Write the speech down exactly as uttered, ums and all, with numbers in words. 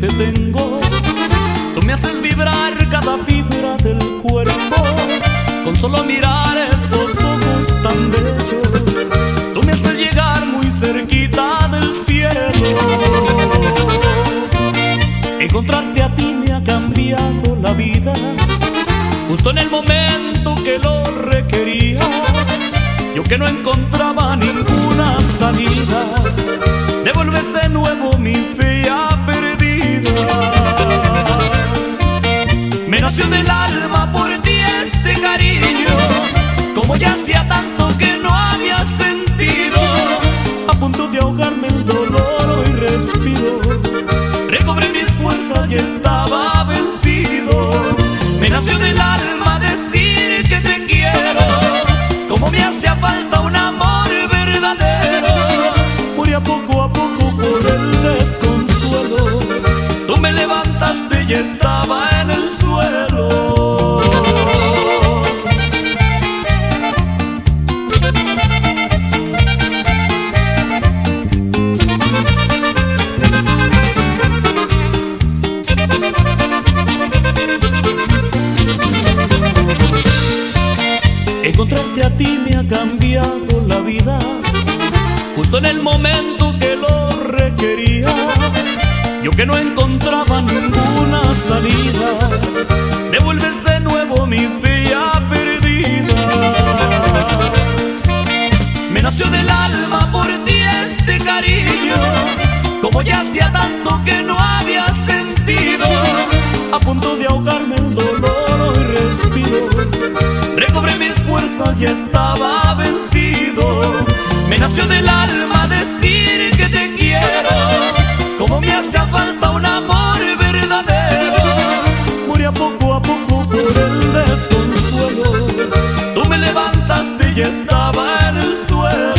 te tengo. Tú me haces vibrar cada fibra del cuerpo con solo mirar esos ojos tan bellos. Tú me haces llegar muy cerquita del cielo. Encontrarte a ti me ha cambiado la vida, justo en el momento que lo requería. Yo que no encontraba ninguna salida, devuelves de nuevo mi fe ya perdida. Me nació del alma por ti este cariño, como ya hacía tanto que no había sentido. A punto de ahogarme el dolor hoy respiro, recobré mis fuerzas y estaba vencido. Me nació del alma decir que te quiero, como me hacía falta un amor verdadero. Moría poco a poco por el desconsuelo, tú me levantaste y estaba en el suelo. Encontrarte a ti me ha cambiado la vida, justo en el momento que lo requería. Yo que no encontraba ninguna salida, devuelves de nuevo mi fe ya perdida. Me nació del alma por ti este cariño, como ya hacía tanto que no había sentido. A punto de ahogarme el dolor hoy respiro, recobré mis fuerzas y estaba vencido. Me nació del alma decir que te quiero, como me hacía falta un amor verdadero. Moría poco a poco por el desconsuelo, tú me levantaste y estaba en el suelo.